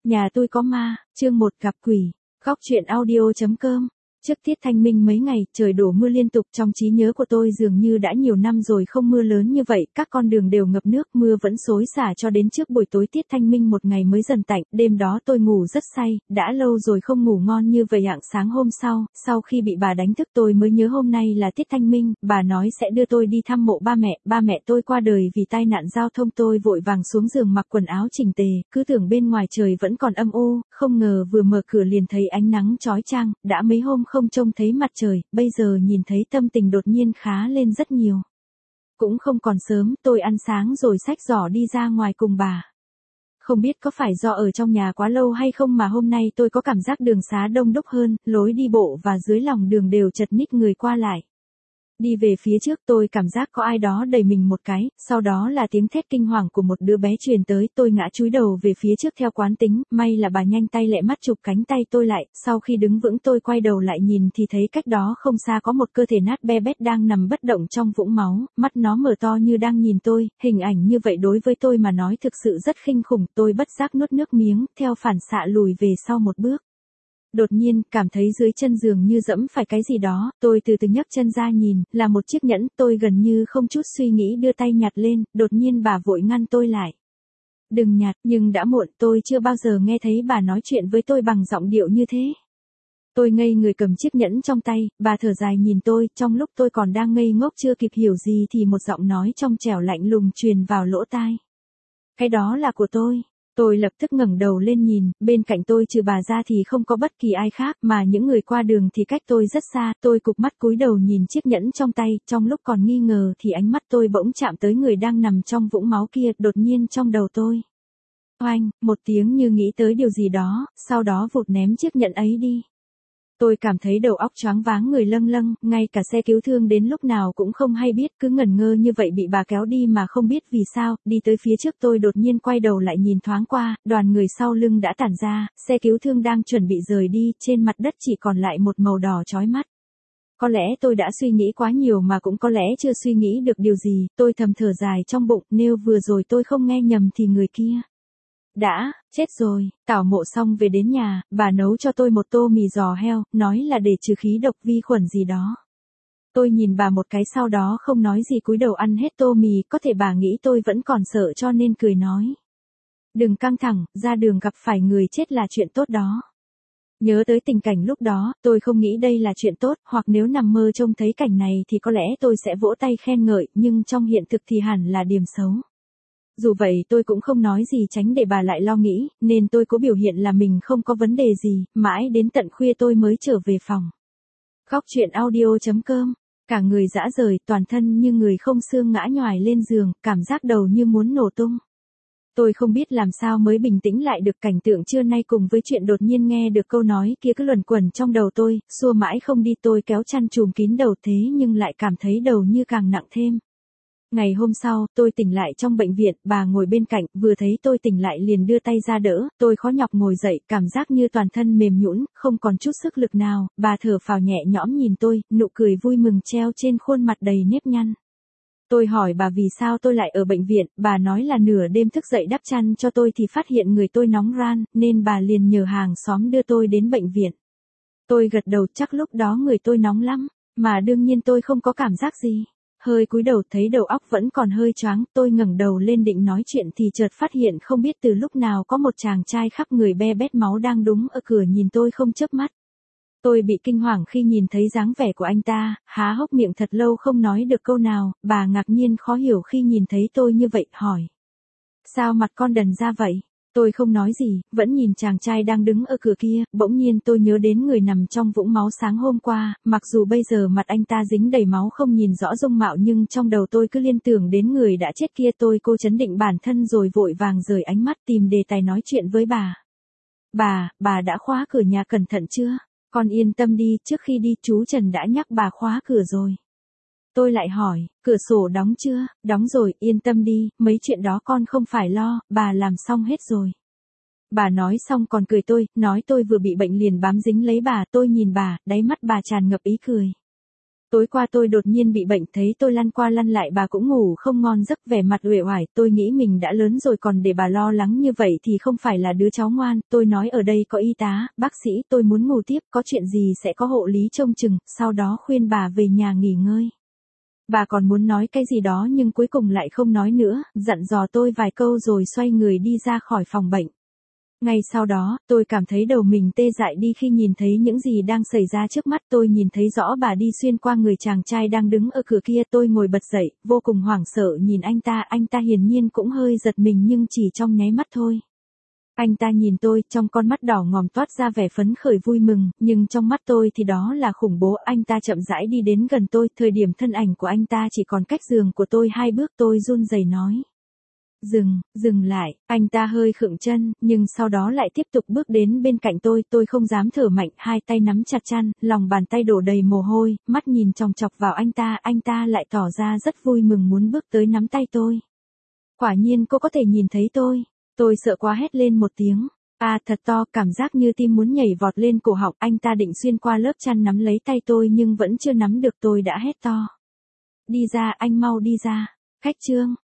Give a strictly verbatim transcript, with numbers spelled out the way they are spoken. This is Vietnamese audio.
Nhà tôi có ma, chương một gặp quỷ. Góc truyện audio.com. Trước tiết thanh minh mấy ngày, trời đổ mưa liên tục, trong trí nhớ của tôi dường như đã nhiều năm rồi không mưa lớn như vậy, các con đường đều ngập nước, mưa vẫn xối xả cho đến trước buổi tối tiết thanh minh một ngày mới dần tạnh, đêm đó tôi ngủ rất say, đã lâu rồi không ngủ ngon như vậy. Rạng sáng hôm sau, sau khi bị bà đánh thức tôi mới nhớ hôm nay là tiết thanh minh, bà nói sẽ đưa tôi đi thăm mộ ba mẹ, ba mẹ tôi qua đời vì tai nạn giao thông. Tôi vội vàng xuống giường mặc quần áo chỉnh tề, cứ tưởng bên ngoài trời vẫn còn âm u, không ngờ vừa mở cửa liền thấy ánh nắng chói chang, đã mấy hôm không trông thấy mặt trời, bây giờ nhìn thấy tâm tình đột nhiên khá lên rất nhiều. Cũng không còn sớm, tôi ăn sáng rồi xách giỏ đi ra ngoài cùng bà. Không biết có phải do ở trong nhà quá lâu hay không mà hôm nay tôi có cảm giác đường xá đông đúc hơn, lối đi bộ và dưới lòng đường đều chật ních người qua lại. Đi về phía trước tôi cảm giác có ai đó đẩy mình một cái, sau đó là tiếng thét kinh hoàng của một đứa bé truyền tới, tôi ngã chúi đầu về phía trước theo quán tính, may là bà nhanh tay lẹ mắt chụp cánh tay tôi lại, sau khi đứng vững tôi quay đầu lại nhìn thì thấy cách đó không xa có một cơ thể nát be bét đang nằm bất động trong vũng máu, mắt nó mở to như đang nhìn tôi, hình ảnh như vậy đối với tôi mà nói thực sự rất kinh khủng, tôi bất giác nuốt nước miếng, theo phản xạ lùi về sau một bước. Đột nhiên, cảm thấy dưới chân giường như dẫm phải cái gì đó, tôi từ từ nhấc chân ra nhìn, là một chiếc nhẫn, tôi gần như không chút suy nghĩ đưa tay nhặt lên, đột nhiên bà vội ngăn tôi lại. Đừng nhặt, nhưng đã muộn, tôi chưa bao giờ nghe thấy bà nói chuyện với tôi bằng giọng điệu như thế. Tôi ngây người cầm chiếc nhẫn trong tay, bà thở dài nhìn tôi, trong lúc tôi còn đang ngây ngốc chưa kịp hiểu gì thì một giọng nói trong trẻo lạnh lùng truyền vào lỗ tai. Cái đó là của tôi. Tôi lập tức ngẩng đầu lên nhìn, bên cạnh tôi trừ bà ra thì không có bất kỳ ai khác, mà những người qua đường thì cách tôi rất xa, tôi cụp mắt cúi đầu nhìn chiếc nhẫn trong tay, trong lúc còn nghi ngờ thì ánh mắt tôi bỗng chạm tới người đang nằm trong vũng máu kia, đột nhiên trong đầu tôi. Oanh, một tiếng như nghĩ tới điều gì đó, sau đó vụt ném chiếc nhẫn ấy đi. Tôi cảm thấy đầu óc choáng váng người lâng lâng, ngay cả xe cứu thương đến lúc nào cũng không hay biết, cứ ngẩn ngơ như vậy bị bà kéo đi mà không biết vì sao, đi tới phía trước tôi đột nhiên quay đầu lại nhìn thoáng qua, đoàn người sau lưng đã tản ra, xe cứu thương đang chuẩn bị rời đi, trên mặt đất chỉ còn lại một màu đỏ chói mắt. Có lẽ tôi đã suy nghĩ quá nhiều mà cũng có lẽ chưa suy nghĩ được điều gì, tôi thầm thở dài trong bụng, nếu vừa rồi tôi không nghe nhầm thì người kia đã chết rồi. Tảo mộ xong về đến nhà, bà nấu cho tôi một tô mì giò heo, nói là để trừ khí độc vi khuẩn gì đó. Tôi nhìn bà một cái sau đó không nói gì cúi đầu ăn hết tô mì, có thể bà nghĩ tôi vẫn còn sợ cho nên cười nói. Đừng căng thẳng, ra đường gặp phải người chết là chuyện tốt đó. Nhớ tới tình cảnh lúc đó, tôi không nghĩ đây là chuyện tốt, hoặc nếu nằm mơ trông thấy cảnh này thì có lẽ tôi sẽ vỗ tay khen ngợi, nhưng trong hiện thực thì hẳn là điểm xấu. Dù vậy tôi cũng không nói gì tránh để bà lại lo nghĩ, nên tôi cố biểu hiện là mình không có vấn đề gì, mãi đến tận khuya tôi mới trở về phòng. Góc truyện audio.com. Cả người rã rời, toàn thân như người không xương ngã nhoài lên giường, cảm giác đầu như muốn nổ tung. Tôi không biết làm sao mới bình tĩnh lại được, cảnh tượng trưa nay cùng với chuyện đột nhiên nghe được câu nói kia cứ luẩn quẩn trong đầu tôi, xua mãi không đi. Tôi kéo chăn trùm kín đầu thế nhưng lại cảm thấy đầu như càng nặng thêm. Ngày hôm sau, tôi tỉnh lại trong bệnh viện, bà ngồi bên cạnh, vừa thấy tôi tỉnh lại liền đưa tay ra đỡ, tôi khó nhọc ngồi dậy, cảm giác như toàn thân mềm nhũn, không còn chút sức lực nào, bà thở phào nhẹ nhõm nhìn tôi, nụ cười vui mừng treo trên khuôn mặt đầy nếp nhăn. Tôi hỏi bà vì sao tôi lại ở bệnh viện, bà nói là nửa đêm thức dậy đắp chăn cho tôi thì phát hiện người tôi nóng ran, nên bà liền nhờ hàng xóm đưa tôi đến bệnh viện. Tôi gật đầu, chắc lúc đó người tôi nóng lắm, mà đương nhiên tôi không có cảm giác gì. Hơi cúi đầu thấy đầu óc vẫn còn hơi choáng, tôi ngẩng đầu lên định nói chuyện thì chợt phát hiện không biết từ lúc nào có một chàng trai khắp người be bét máu đang đứng ở cửa nhìn tôi không chớp mắt. Tôi bị kinh hoàng khi nhìn thấy dáng vẻ của anh ta, há hốc miệng thật lâu không nói được câu nào, bà ngạc nhiên khó hiểu khi nhìn thấy tôi như vậy, hỏi. Sao mặt con đần ra vậy? Tôi không nói gì, vẫn nhìn chàng trai đang đứng ở cửa kia, bỗng nhiên tôi nhớ đến người nằm trong vũng máu sáng hôm qua, mặc dù bây giờ mặt anh ta dính đầy máu không nhìn rõ dung mạo nhưng trong đầu tôi cứ liên tưởng đến người đã chết kia. Tôi cố chấn định bản thân rồi vội vàng rời ánh mắt tìm đề tài nói chuyện với bà. Bà, bà đã khóa cửa nhà cẩn thận chưa? Con yên tâm đi, trước khi đi chú Trần đã nhắc bà khóa cửa rồi. Tôi lại hỏi, cửa sổ đóng chưa? Đóng rồi, yên tâm đi, mấy chuyện đó con không phải lo, bà làm xong hết rồi. Bà nói xong còn cười tôi, nói tôi vừa bị bệnh liền bám dính lấy bà, tôi nhìn bà, đáy mắt bà tràn ngập ý cười. Tối qua tôi đột nhiên bị bệnh, thấy tôi lăn qua lăn lại bà cũng ngủ không ngon giấc, vẻ mặt uể oải, tôi nghĩ mình đã lớn rồi còn để bà lo lắng như vậy thì không phải là đứa cháu ngoan, tôi nói ở đây có y tá, bác sĩ, tôi muốn ngủ tiếp, có chuyện gì sẽ có hộ lý trông chừng, sau đó khuyên bà về nhà nghỉ ngơi. Bà còn muốn nói cái gì đó nhưng cuối cùng lại không nói nữa, dặn dò tôi vài câu rồi xoay người đi ra khỏi phòng bệnh. Ngay sau đó, tôi cảm thấy đầu mình tê dại đi khi nhìn thấy những gì đang xảy ra trước mắt. Tôi nhìn thấy rõ bà đi xuyên qua người chàng trai đang đứng ở cửa kia. Tôi ngồi bật dậy, vô cùng hoảng sợ nhìn anh ta. Anh ta hiển nhiên cũng hơi giật mình nhưng chỉ trong nháy mắt thôi. Anh ta nhìn tôi, trong con mắt đỏ ngòm toát ra vẻ phấn khởi vui mừng, nhưng trong mắt tôi thì đó là khủng bố. Anh ta chậm rãi đi đến gần tôi, thời điểm thân ảnh của anh ta chỉ còn cách giường của tôi hai bước. Tôi run rẩy nói. Dừng, dừng lại, anh ta hơi khựng chân, nhưng sau đó lại tiếp tục bước đến bên cạnh tôi, tôi không dám thở mạnh, hai tay nắm chặt chăn, lòng bàn tay đổ đầy mồ hôi, mắt nhìn chòng chọc vào anh ta, anh ta lại tỏ ra rất vui mừng muốn bước tới nắm tay tôi. Quả nhiên cô có thể nhìn thấy tôi, tôi sợ quá hét lên một tiếng, à thật to, cảm giác như tim muốn nhảy vọt lên cổ họng, anh ta định xuyên qua lớp chăn nắm lấy tay tôi nhưng vẫn chưa nắm được, tôi đã hét to. Đi ra, anh mau đi ra, khách Trương.